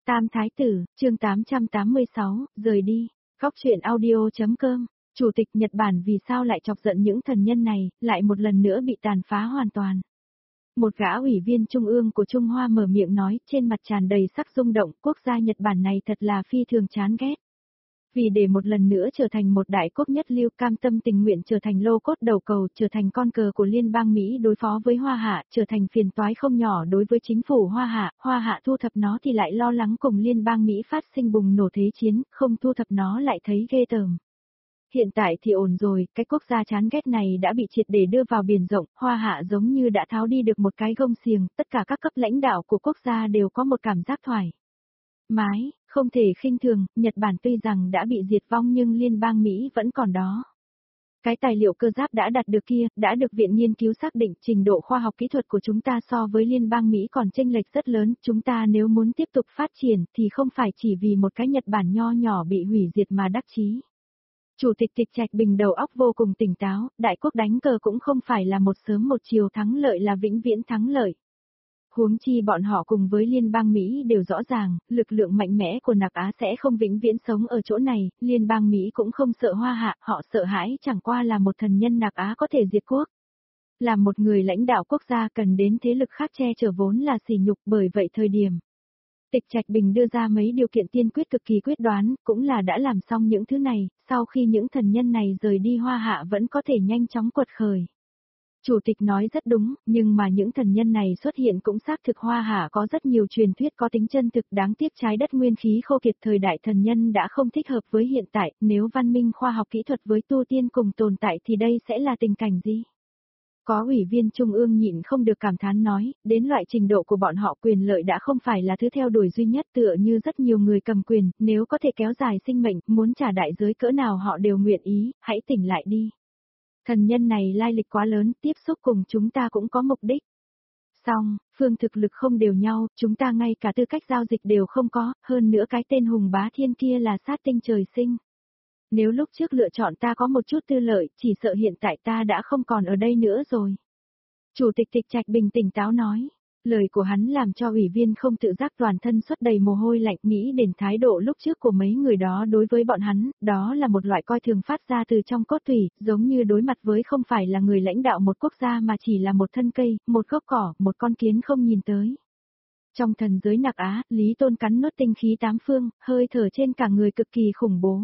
Tam Thái Tử, chương 886, rời đi. Góc truyện audio.com. Chủ tịch Nhật Bản vì sao lại chọc giận những thần nhân này, lại một lần nữa bị tàn phá hoàn toàn. Một gã ủy viên trung ương của Trung Hoa mở miệng nói, trên mặt tràn đầy sắc rung động, quốc gia Nhật Bản này thật là phi thường chán ghét. Vì để một lần nữa trở thành một đại quốc nhất lưu, cam tâm tình nguyện trở thành lô cốt đầu cầu, trở thành con cờ của liên bang Mỹ đối phó với Hoa Hạ, trở thành phiền toái không nhỏ đối với chính phủ Hoa Hạ thu thập nó thì lại lo lắng cùng liên bang Mỹ phát sinh bùng nổ thế chiến, không thu thập nó lại thấy ghê tởm. Hiện tại thì ổn rồi, cái quốc gia chán ghét này đã bị triệt để đưa vào biển rộng, Hoa Hạ giống như đã tháo đi được một cái gông xiềng, tất cả các cấp lãnh đạo của quốc gia đều có một cảm giác thoải mái, không thể khinh thường, Nhật Bản tuy rằng đã bị diệt vong nhưng liên bang Mỹ vẫn còn đó. Cái tài liệu cơ giáp đã đạt được kia, đã được viện nghiên cứu xác định trình độ khoa học kỹ thuật của chúng ta so với liên bang Mỹ còn chênh lệch rất lớn, chúng ta nếu muốn tiếp tục phát triển thì không phải chỉ vì một cái Nhật Bản nho nhỏ bị hủy diệt mà đắc chí. Chủ tịch Tịch Trạch Bình đầu óc vô cùng tỉnh táo, đại quốc đánh cờ cũng không phải là một sớm một chiều thắng lợi là vĩnh viễn thắng lợi. Huống chi bọn họ cùng với liên bang Mỹ đều rõ ràng, lực lượng mạnh mẽ của Nạc Á sẽ không vĩnh viễn sống ở chỗ này, liên bang Mỹ cũng không sợ Hoa Hạ, họ sợ hãi chẳng qua là một thần nhân Nạc Á có thể diệt quốc. Làm một người lãnh đạo quốc gia cần đến thế lực khác che chở vốn là sỉ nhục, bởi vậy thời điểm Tịch Trạch Bình đưa ra mấy điều kiện tiên quyết cực kỳ quyết đoán, cũng là đã làm xong những thứ này, sau khi những thần nhân này rời đi Hoa Hạ vẫn có thể nhanh chóng quật khởi. Chủ tịch nói rất đúng, nhưng mà những thần nhân này xuất hiện cũng xác thực Hoa Hạ có rất nhiều truyền thuyết có tính chân thực, đáng tiếc trái đất nguyên khí khô kiệt thời đại thần nhân đã không thích hợp với hiện tại, nếu văn minh khoa học kỹ thuật với tu tiên cùng tồn tại thì đây sẽ là tình cảnh gì? Có ủy viên trung ương nhịn không được cảm thán nói, đến loại trình độ của bọn họ quyền lợi đã không phải là thứ theo đuổi duy nhất, tựa như rất nhiều người cầm quyền, nếu có thể kéo dài sinh mệnh, muốn trả đại giới cỡ nào họ đều nguyện ý, hãy tỉnh lại đi. Thần nhân này lai lịch quá lớn, tiếp xúc cùng chúng ta cũng có mục đích. Xong, phương thực lực không đều nhau, chúng ta ngay cả tư cách giao dịch đều không có, hơn nữa cái tên Hùng Bá Thiên kia là sát tinh trời sinh. Nếu lúc trước lựa chọn ta có một chút tư lợi, chỉ sợ hiện tại ta đã không còn ở đây nữa rồi. Chủ tịch Tịch Trạch Bình tỉnh táo nói. Lời của hắn làm cho ủy viên không tự giác toàn thân xuất đầy mồ hôi lạnh, nghĩ đến thái độ lúc trước của mấy người đó đối với bọn hắn, đó là một loại coi thường phát ra từ trong cốt tủy, giống như đối mặt với không phải là người lãnh đạo một quốc gia mà chỉ là một thân cây, một gốc cỏ, một con kiến không nhìn tới. Trong thần giới Nạc Á, Lý Tôn cắn nuốt tinh khí tám phương, hơi thở trên cả người cực kỳ khủng bố.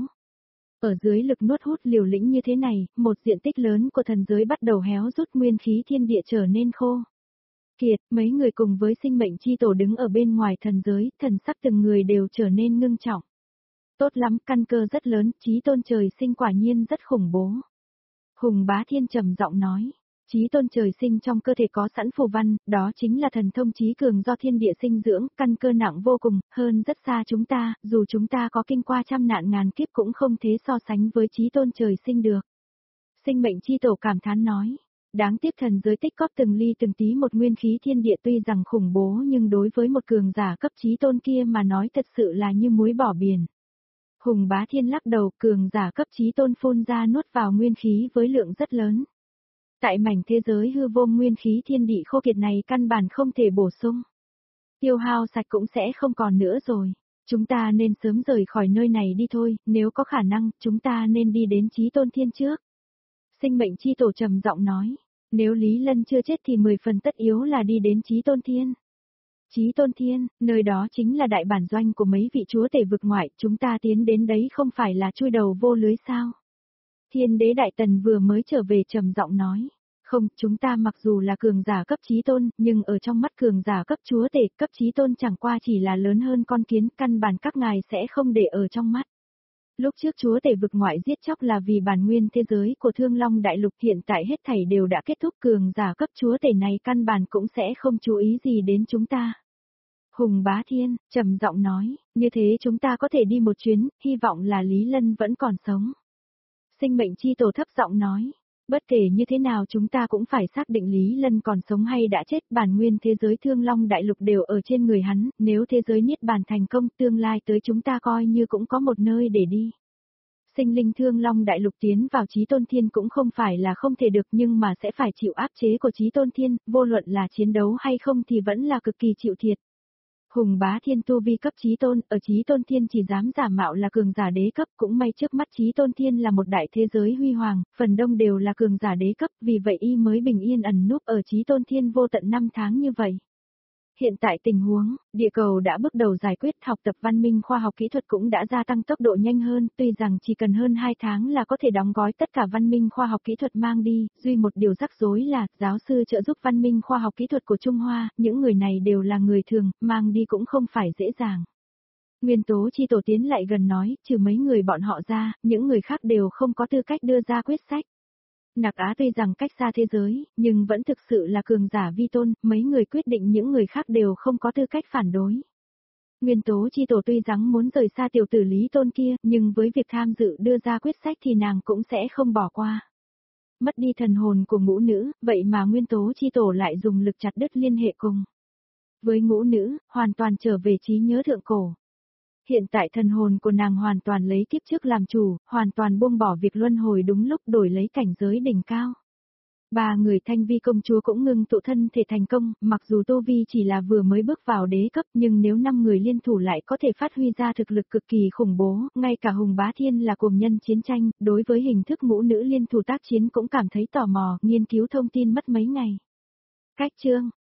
Ở dưới lực nuốt hút liều lĩnh như thế này, một diện tích lớn của thần giới bắt đầu héo rút, nguyên khí thiên địa trở nên khô kiệt, mấy người cùng với sinh mệnh chi tổ đứng ở bên ngoài thần giới, thần sắc từng người đều trở nên ngưng trọng. Tốt lắm, căn cơ rất lớn, chí tôn trời sinh quả nhiên rất khủng bố. Hùng Bá Thiên trầm giọng nói, chí tôn trời sinh trong cơ thể có sẵn phù văn, đó chính là thần thông chí cường do thiên địa sinh dưỡng, căn cơ nặng vô cùng, hơn rất xa chúng ta, dù chúng ta có kinh qua trăm nạn ngàn kiếp cũng không thể so sánh với chí tôn trời sinh được. Sinh mệnh chi tổ cảm thán nói. Đáng tiếc thần giới tích góp từng ly từng tí một nguyên khí thiên địa tuy rằng khủng bố nhưng đối với một cường giả cấp chí tôn kia mà nói thật sự là như muối bỏ biển. Hùng Bá Thiên lắc đầu, cường giả cấp chí tôn phun ra nuốt vào nguyên khí với lượng rất lớn. Tại mảnh thế giới hư vô nguyên khí thiên địa khô kiệt này căn bản không thể bổ sung. Tiêu hao sạch cũng sẽ không còn nữa rồi. Chúng ta nên sớm rời khỏi nơi này đi thôi, nếu có khả năng, chúng ta nên đi đến chí tôn thiên trước. Sinh mệnh chi tổ trầm giọng nói. Nếu Lý Lân chưa chết thì 10 phần tất yếu là đi đến Chí Tôn Thiên. Chí Tôn Thiên, nơi đó chính là đại bản doanh của mấy vị chúa tể vực ngoại, chúng ta tiến đến đấy không phải là chui đầu vô lưới sao? Thiên đế Đại Tần vừa mới trở về trầm giọng nói. Không, chúng ta mặc dù là cường giả cấp Chí Tôn, nhưng ở trong mắt cường giả cấp chúa tể, cấp Chí Tôn chẳng qua chỉ là lớn hơn con kiến, căn bản các ngài sẽ không để ở trong mắt. Lúc trước chúa tể vực ngoại giết chóc là vì bản nguyên thế giới của Thương Long Đại Lục, hiện tại hết thảy đều đã kết thúc, cường giả cấp chúa tể này căn bản cũng sẽ không chú ý gì đến chúng ta. Hùng Bá Thiên, trầm giọng nói, như thế chúng ta có thể đi một chuyến, hy vọng là Lý Lân vẫn còn sống. Sinh mệnh chi tổ thấp giọng nói, bất kể như thế nào chúng ta cũng phải xác định Lý Lân còn sống hay đã chết, bản nguyên thế giới Thương Long Đại Lục đều ở trên người hắn, nếu thế giới Niết Bàn thành công tương lai tới chúng ta coi như cũng có một nơi để đi. Sinh linh Thương Long Đại Lục tiến vào Chí Tôn Thiên cũng không phải là không thể được nhưng mà sẽ phải chịu áp chế của Chí Tôn Thiên, vô luận là chiến đấu hay không thì vẫn là cực kỳ chịu thiệt. Hùng Bá Thiên tu vi cấp chí tôn, ở chí tôn thiên chỉ dám giả mạo là cường giả đế cấp, cũng may trước mắt chí tôn thiên là một đại thế giới huy hoàng, phần đông đều là cường giả đế cấp, vì vậy y mới bình yên ẩn núp ở chí tôn thiên vô tận 5 tháng như vậy. Hiện tại tình huống, địa cầu đã bước đầu giải quyết, học tập văn minh khoa học kỹ thuật cũng đã gia tăng tốc độ nhanh hơn, tuy rằng chỉ cần hơn 2 tháng là có thể đóng gói tất cả văn minh khoa học kỹ thuật mang đi, duy một điều rắc rối là, giáo sư trợ giúp văn minh khoa học kỹ thuật của Trung Hoa, những người này đều là người thường, mang đi cũng không phải dễ dàng. Nguyên Tố Chi Tổ tiến lại gần nói, trừ mấy người bọn họ ra, những người khác đều không có tư cách đưa ra quyết sách. Nạc Á tuy rằng cách xa thế giới, nhưng vẫn thực sự là cường giả vi tôn, mấy người quyết định những người khác đều không có tư cách phản đối. Nguyên Tố Chi Tổ tuy rằng muốn rời xa tiểu tử Lý Tôn kia, nhưng với việc tham dự đưa ra quyết sách thì nàng cũng sẽ không bỏ qua. Mất đi thần hồn của ngũ nữ, vậy mà Nguyên Tố Chi Tổ lại dùng lực chặt đứt liên hệ cùng. Với ngũ nữ, hoàn toàn trở về trí nhớ thượng cổ. Hiện tại thần hồn của nàng hoàn toàn lấy kiếp trước làm chủ, hoàn toàn buông bỏ việc luân hồi đúng lúc đổi lấy cảnh giới đỉnh cao. 3 người Thanh Vi công chúa cũng ngưng tụ thân thể thành công, mặc dù Tô Vi chỉ là vừa mới bước vào đế cấp nhưng nếu 5 người liên thủ lại có thể phát huy ra thực lực cực kỳ khủng bố, ngay cả Hùng Bá Thiên là cuồng nhân chiến tranh, đối với hình thức ngũ nữ liên thủ tác chiến cũng cảm thấy tò mò, nghiên cứu thông tin mất mấy ngày. Cách chương